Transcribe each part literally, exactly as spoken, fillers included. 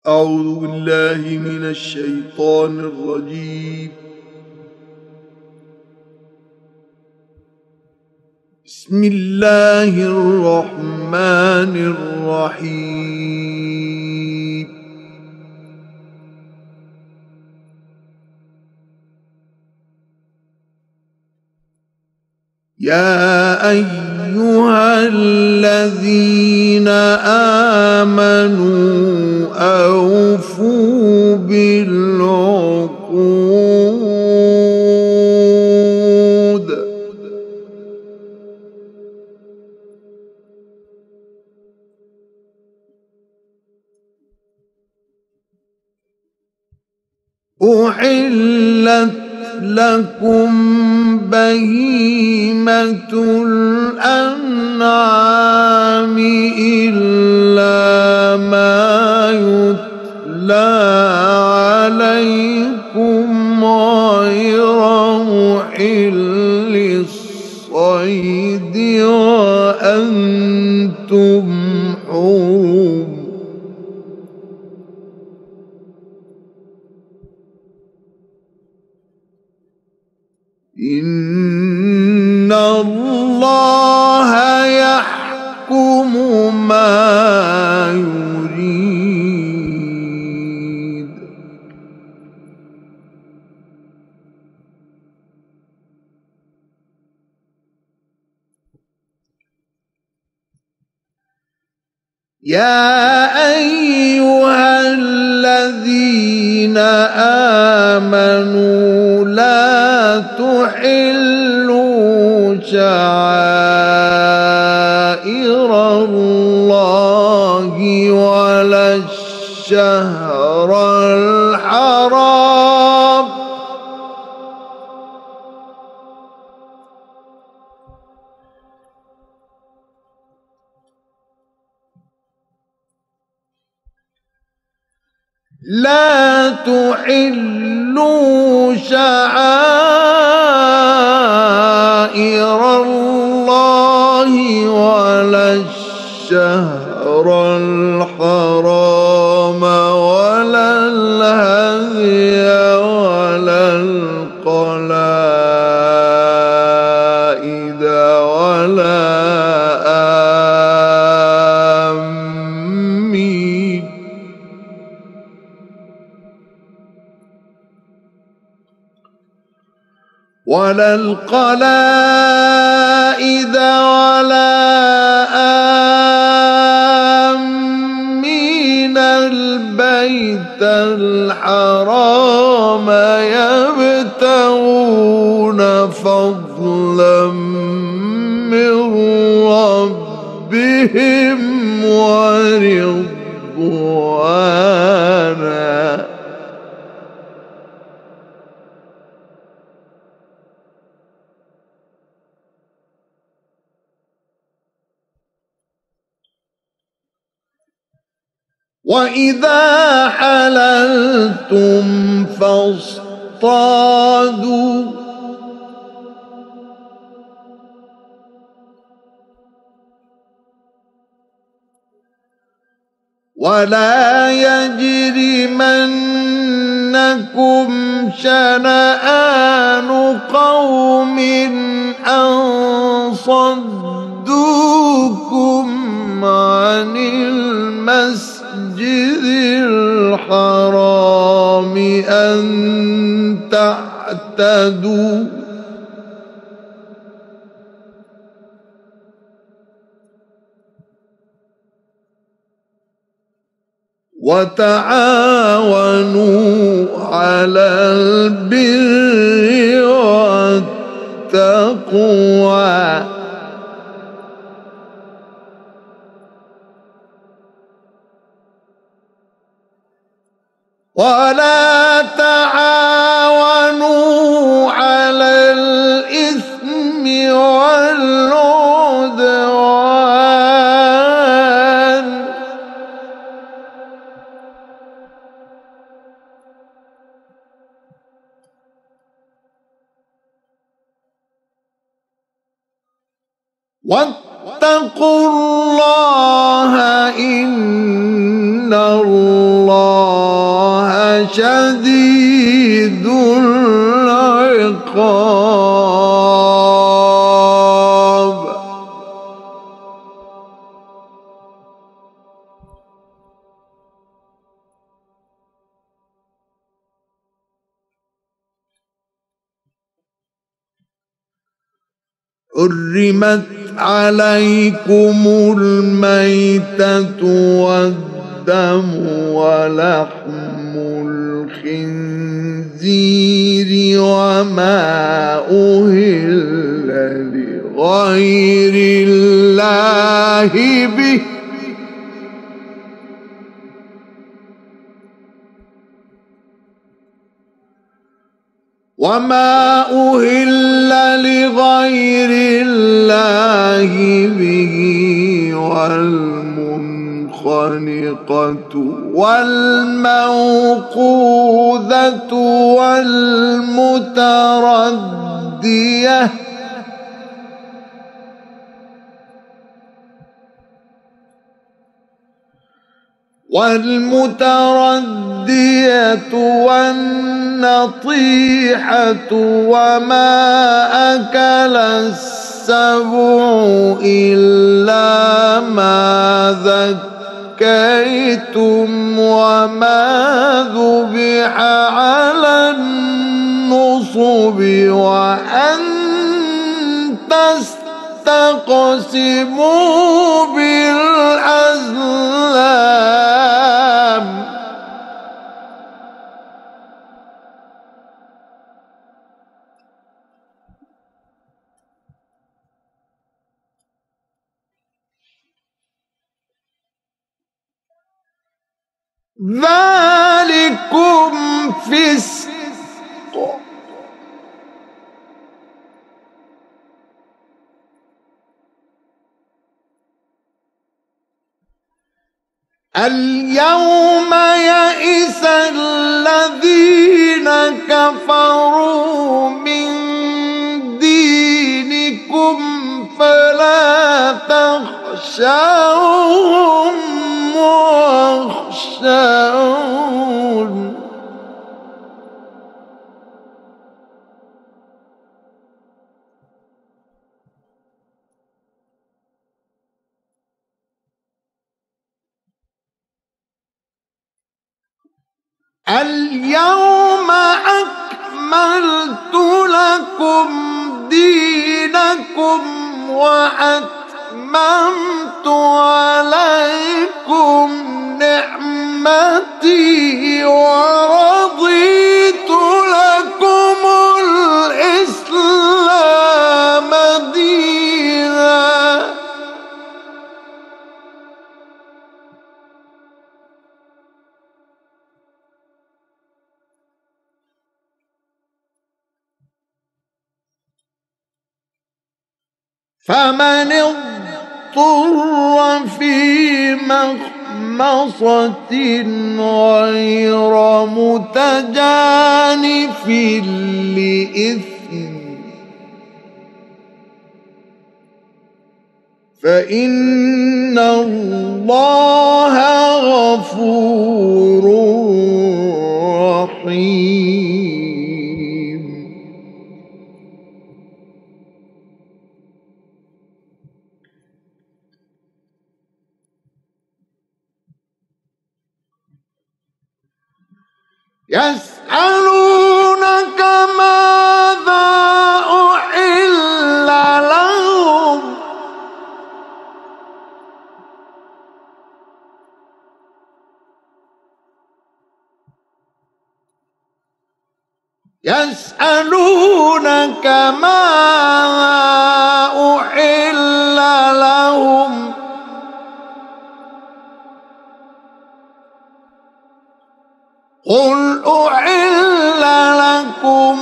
أعوذ بالله من الشيطان الرجيم. بسم الله الرحمن الرحيم. يا أيها الذين آمنوا أوفوا بالعقود أحلت لكم بهيمة الأنعام إلا ما يتلى عليكم غير محل الصيد وأنتم حرم. إن الله يحكم ما يريد. يا أيها الذين آمنوا لا تحلوا شعائر الله ولا الشهر الحرام لا تحلوا شعائر الله ولا الشهر الحرام ولا الهدي ولا القلائد ولا آمين ولا القلائد ولا آمين البيت الحرام يبتغون فضلا من ربهم ورضوانا. وإذا حللتم فاصطادوا ولا يجرمنكم شنآن قوم أن صدوكم عن المسجد الحرام أن تعتدوا وتعاونوا على البر والتقوى ولا تعاونوا على الإثم والعدوان واتقوا الله إن الله شديد العقاب. حرمت عليكم الميتة والدم ولحم الخنزير وما أهل لغير الله به وما أهل لغير الله به والمنخنقة والموقوذة والمتردية والمتردية والنطيحة وما أكل السبع إلا ما ذكيتم وما ذبح على النصب وأن تستقسموا بالأزلام. ذلكم فسق اليوم يئس الذين كفروا من دينكم فلا تخشوهم واخشون اليوم أكملت لكم دينكم وأتممت عليكم نعمتي ورضيت لكم الإسلام دينا. فمن اضطر في مخمصة غير متجانف لإثم فإن الله غفور رحيم. يسألونك ماذا أحل لهم يسألونك ماذا أحل لهم قل أحل لكم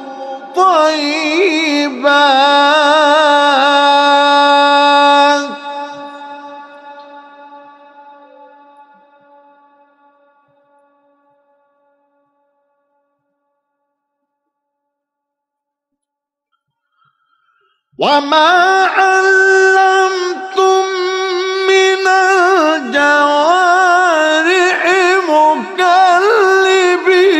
الطيبات وما علمتم من الجوارح مكلبين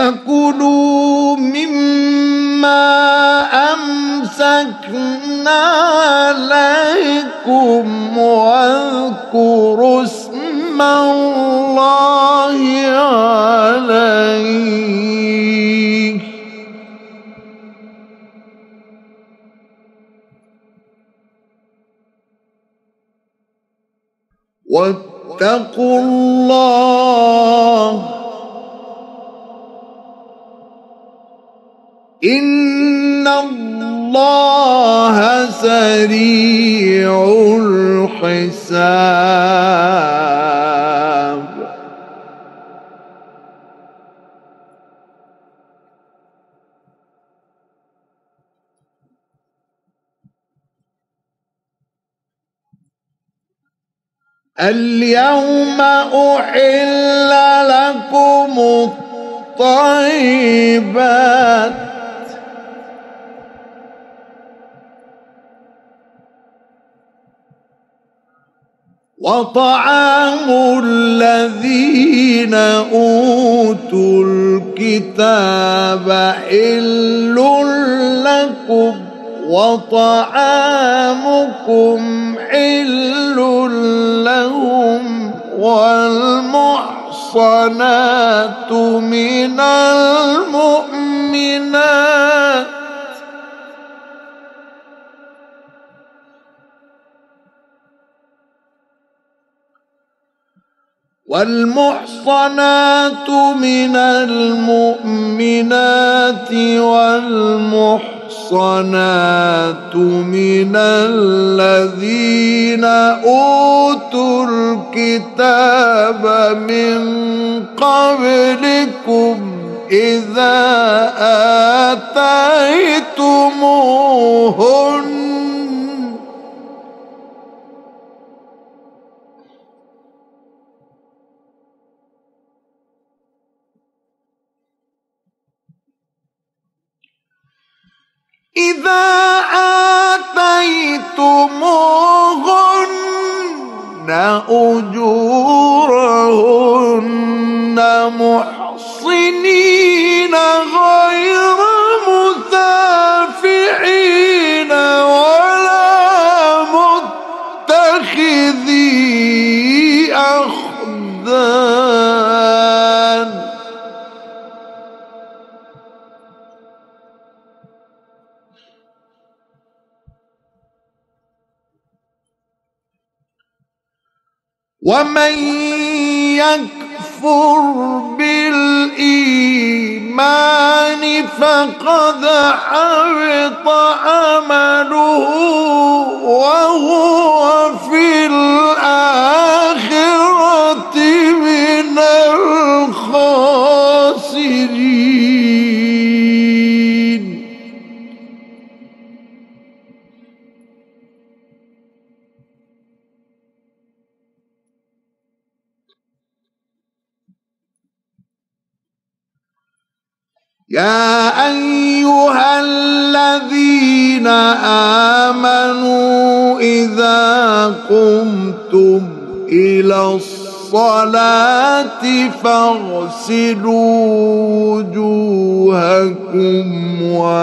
فكلوا مما أمسكنا عليكم واذكروا اسم الله عليه واتقوا الله إن الله سريع الحساب اليوم أحل لكم الطيبات وطعام الذين أوتوا الكتاب حل لكم وطعامكم حل لهم والمحصنات من المؤمنات والمحصنات من المؤمنات والمحصنات من الذين أوتوا الكتاب من قبلكم إذا آتيتموهن إذا آتيتموهن أجورهن محصنين غير مسافحين ولا متخذي أخدان ومن يكفر بالإيمان فقد حبط عمله وهو في الآخرة من الخاسرين يا أيها الذين آمنوا إذا قمتم إلى الصلاة فاغسلوا وجوهكم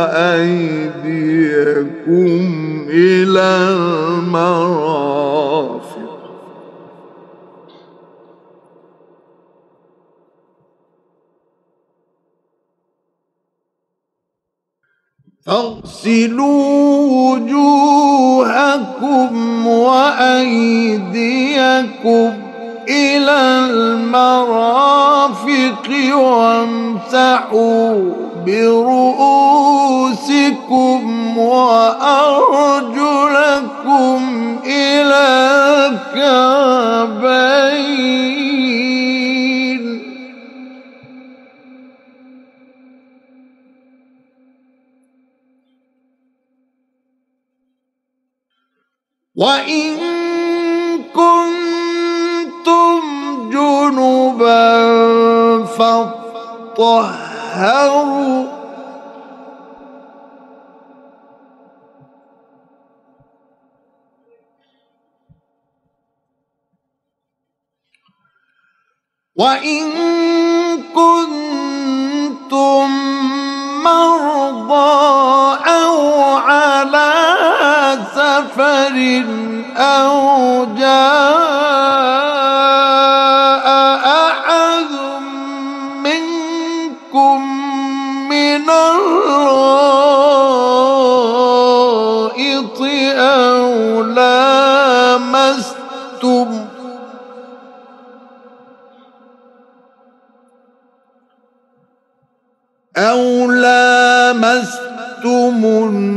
وأيديكم إلى المرافق فاغسلوا وجوهكم وأيديكم إلى المرافق وامسحوا برؤوسكم وأرجلكم إلى الكعبين وإن كنتم جنبا فاطهروا وإن كنتم أو على سفر أو جاء أحد منكم من الغائط أو لامستم أو لامستم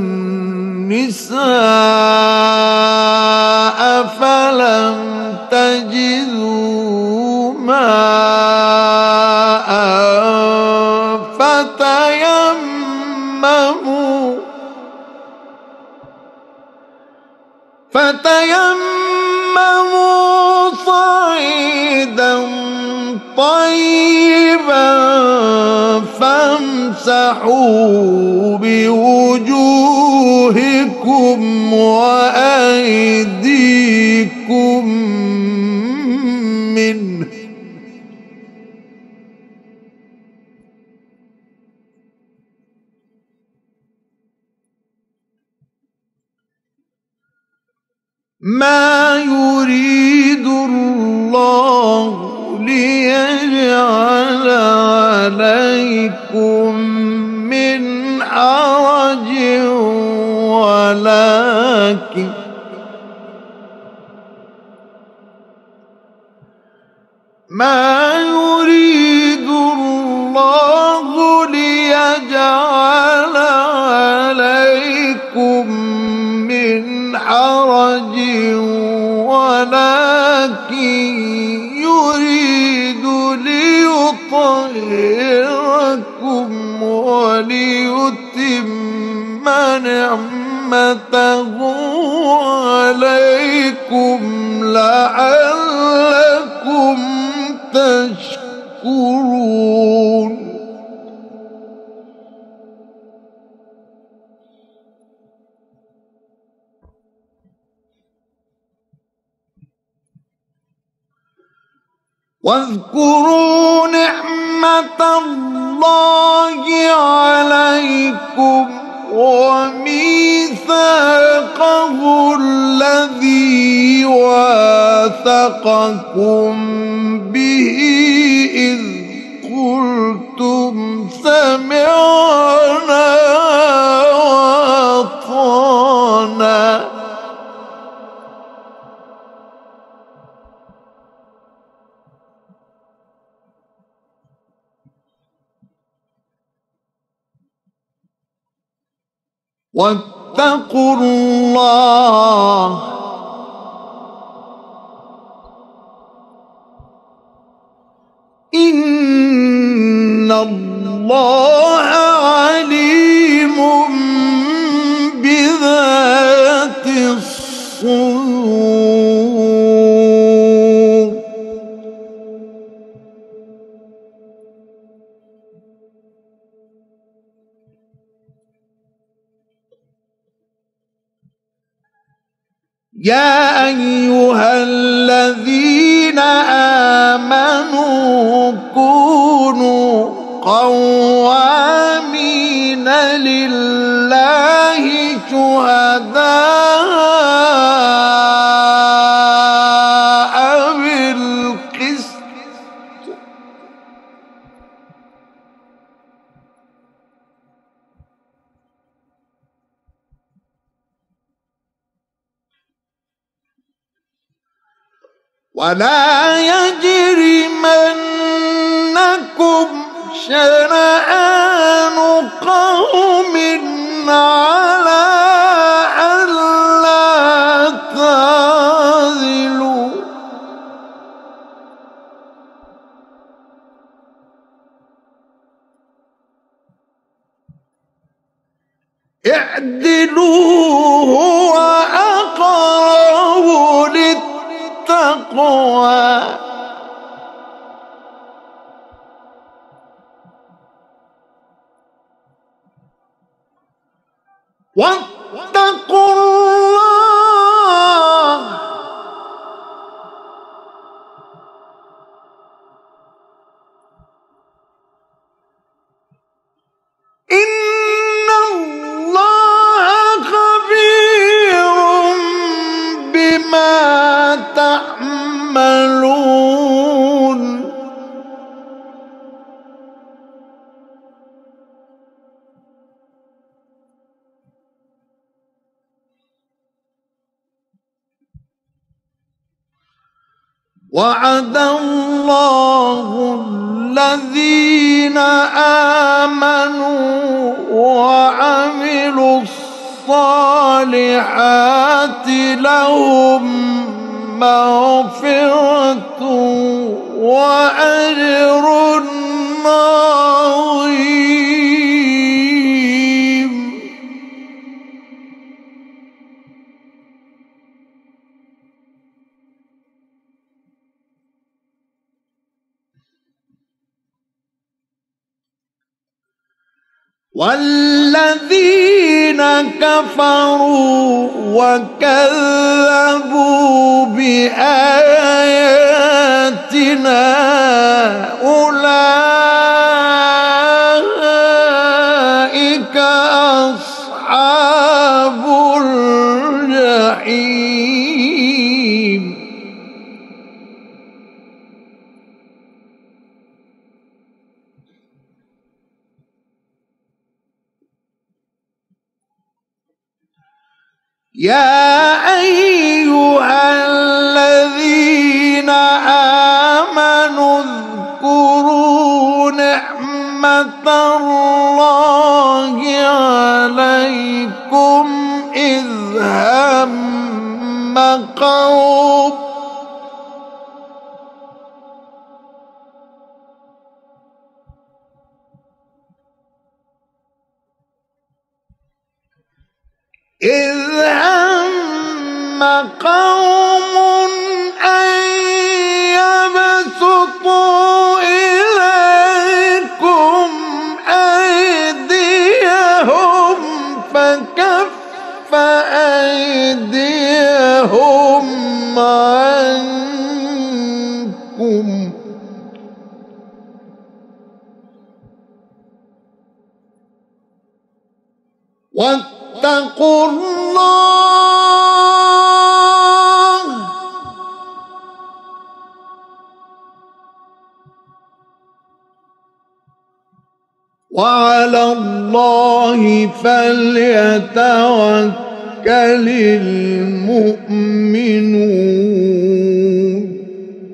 النساء فلم تجدوا ماء فتيمموا فتيمموا صعيدا طيبا فامسحوا بوجوهكم وأيديكم منه ما يريد الله ليجعل عليكم من حرج ولكن ما يريد الله ليجعل عليكم من حرج ولكن يريد ليطهركم وليتم نعمته عليكم لعلكم تشكرون. واذكروا نعمة الله عليكم وميثاقه الذي واثقكم به إذ قلتم سمعنا وأطعنا واتقوا الله إن الله عليم بذات الصدور. يا أيها الذين آمنوا كونوا قوامين لله شهداء بالقسط ولا يجرمنكم شنآن قوم على ألا تعدلوا اعدلوا هو أقرب للتقوى واتقوا الله إن وعد الله الذين آمنوا وعملوا الصالحات لهم مغفرة وأجر عظيم. والذين كفروا وكذبوا بآياتنا أولئك أصحاب الجحيم. يا أيها الذين آمنوا اذكروا نعمة الله عليكم إذ هم قوم إذ هم قوم أن يبسطوا إليكم أيديهم فكف أيديهم عنكم واتقوا الله وعلى الله فليتوكل المؤمنون.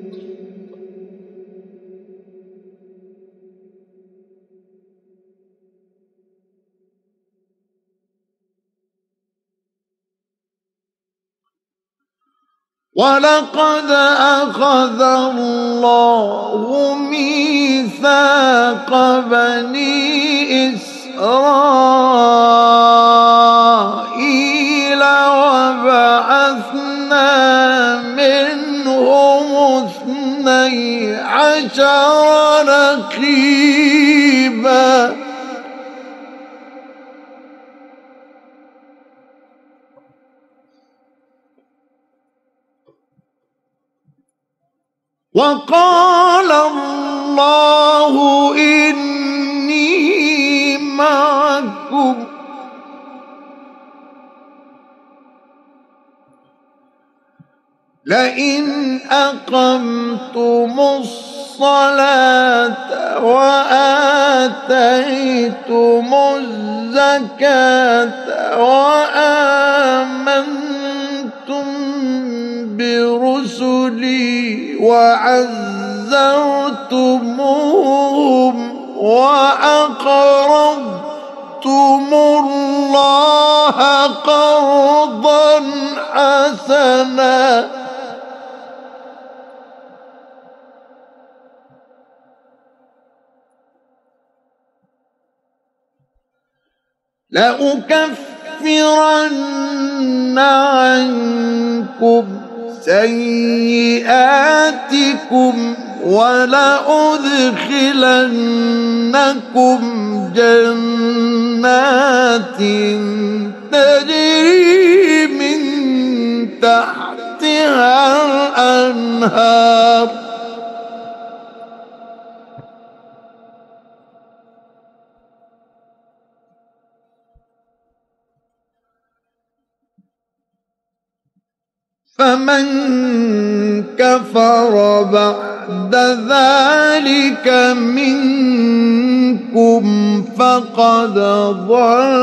ولقد أخذ الله ميثاق بني إسرائيل وبعثنا منهم اثني عشر نقيبا وقال الله إني معكم لئن أقمتم الصلاة وآتيتم الزكاة وآمنتم برسلي وعزرتموهم وأقرضتم الله قرضا حسنا لأكفرن عنكم سيئاتكم ولأدخلنكم جنات تجري من تحتها الأنهار فمن كفر بعد ذلك منكم فقد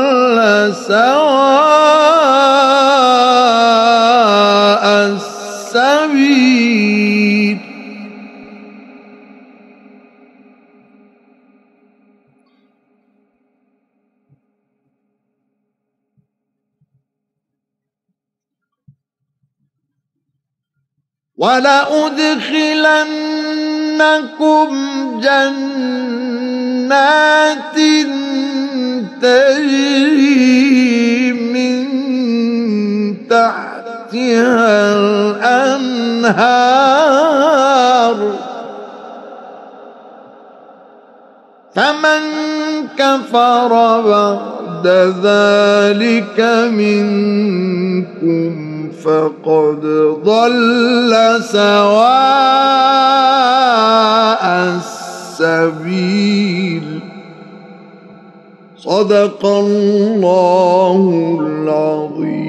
ضل سواء السبيل ولأدخلنكم جنات تجري من تحتها الأنهار فمن كفر بعد ذلك منكم فقد ضل سواء السبيل صدق الله العظيم.